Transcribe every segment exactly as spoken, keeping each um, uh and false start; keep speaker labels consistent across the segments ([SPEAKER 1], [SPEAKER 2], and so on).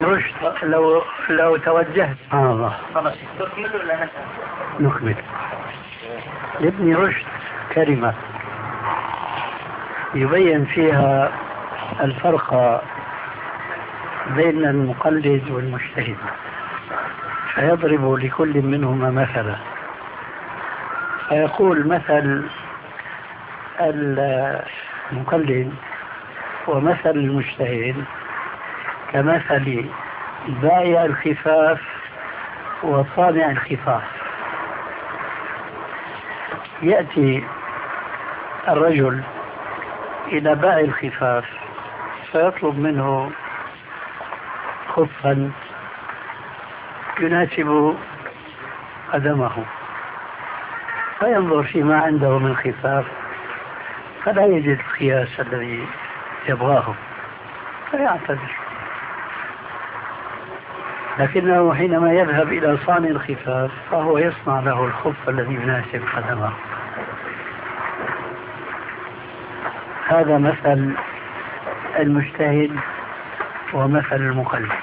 [SPEAKER 1] رشد لو لو توجهت
[SPEAKER 2] آه الله
[SPEAKER 1] خلاص تكمل ولا
[SPEAKER 2] نكمل. لابن رشد كلمة يبين فيها الفرق بين المقلد والمجتهد، فيضرب لكل منهما مثلا، فيقول مثل المقلد ومثل المجتهد كمثل بائع الخفاف وصانع الخفاف. يأتي الرجل إلى بائع الخفاف فيطلب منه خفا يناسب قدمه، فينظر فيما عنده من خفاف فلا يجد القياس الذي يبغاه فيعتذر، لكنه حينما يذهب إلى صانع الخفاف فهو يصنع له الخف الذي يناسب قدمه. هذا مثل المجتهد ومثل المقلد.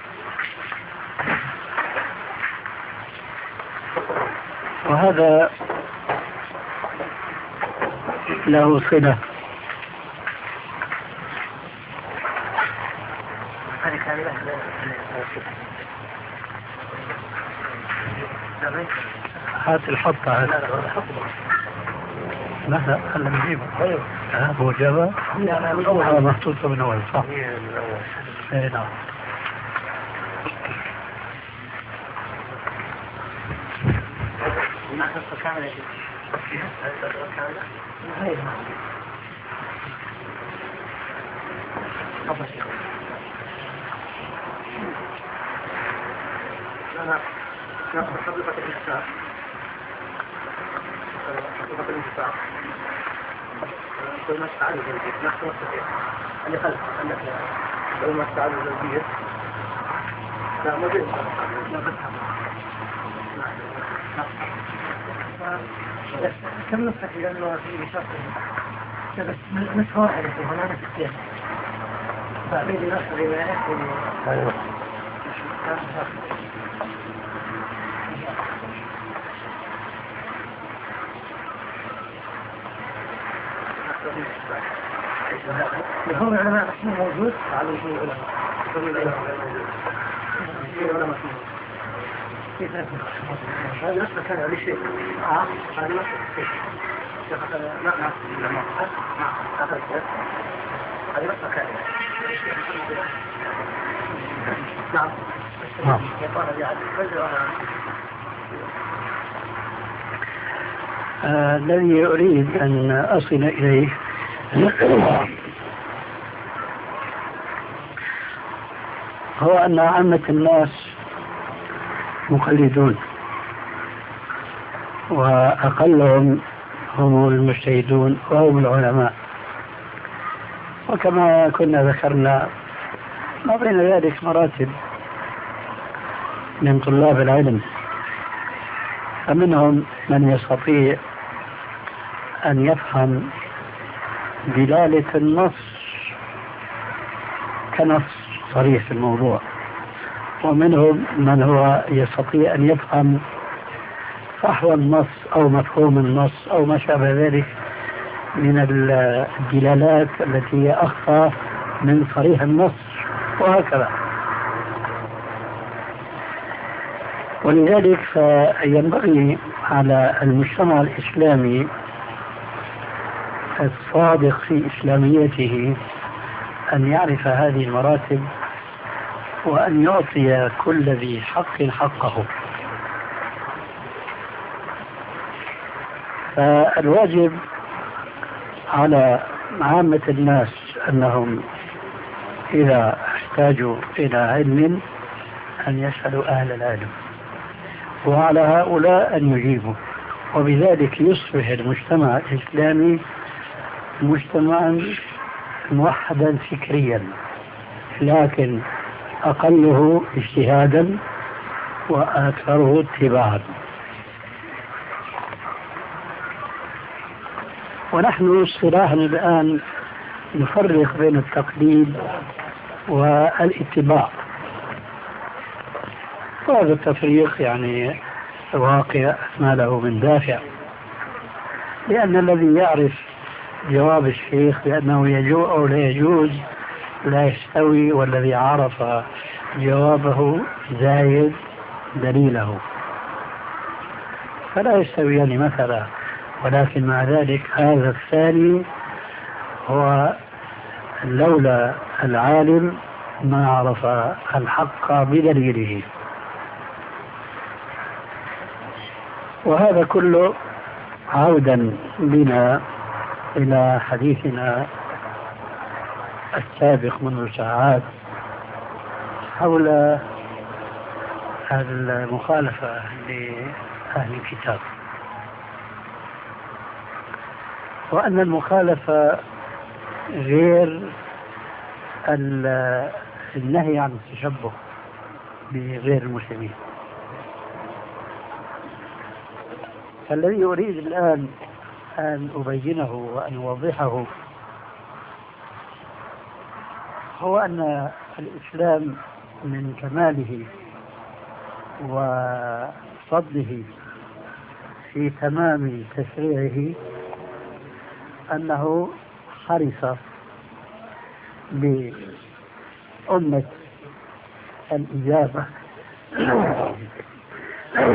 [SPEAKER 2] وهذا له صلة هات الحطة هذا لا خلنا نجيبه. ها هو جابه؟ لا محطوطة من أول صح؟ اي نعم.
[SPEAKER 1] نفس حقيقة الإنسان حقيقة الإنسان كل ما استعاد الزوجية نحن نستطيع أن يخلق أنك كل ما استعاد الزوجية لا موجود لا بس كم نفسك لأنه في شرط بس مش واحد هنا نفسك فأريد نفس الرماية أيوه هو العلماء اسمه موجود على العلماء العلماء كيف هذا نفسه كان عليه شيء اه هذا نفسه لا لا هذا نفسه كان نعم
[SPEAKER 2] الذي أريد أن أصل إليه هو أن عامة الناس مقلدون وأقلهم هم المجتهدون وهم العلماء، وكما كنا ذكرنا ما بين ذلك مراتب من طلاب العلم، فمنهم من يستطيع أن يفهم دلالة النص كنص صريح في الموضوع، ومنهم من هو يستطيع أن يفهم فحوى النص أو مفهوم النص أو ما شابه ذلك من الدلالات التي هي أخفى من صريح النص وهكذا. ولذلك فينبغي على المجتمع الإسلامي الصادق في إسلاميته أن يعرف هذه المراتب وأن يعطي كل ذي حق حقه. فالواجب على عامة الناس أنهم إذا احتاجوا إلى علم أن يسألوا أهل العلم، وعلى هؤلاء أن يجيبوا، وبذلك يصبح المجتمع الإسلامي مجتمعا موحدا فكريا، لكن أقله اجتهادا وأكثره اتباعا. ونحن اصطلاحا الآن نفرق بين التقليد والاتباع. وهذا التفريق يعني واقع ما له من دافع، لأن الذي يعرف جواب الشيخ بأنه يجوز أو لا يجوز لا يستوي، والذي عرف جوابه زايد دليله، فلا يستويان مثلا. ولكن مع ذلك هذا الثاني هو لولا العالم ما عرف الحق بدليله. وهذا كله عودا بنا إلى حديثنا السابق منذ ساعات حول المخالفة لأهل الكتاب، وأن المخالفة غير النهي عن التشبه بغير المسلمين. فالذي أريد الآن أن أبينه وأن أوضحه هو أن الإسلام من كماله وفضله في تمام تشريعه أنه حرص بأمة الإجابة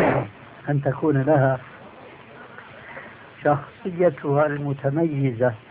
[SPEAKER 2] أن تكون لها شخصيتها المتميزة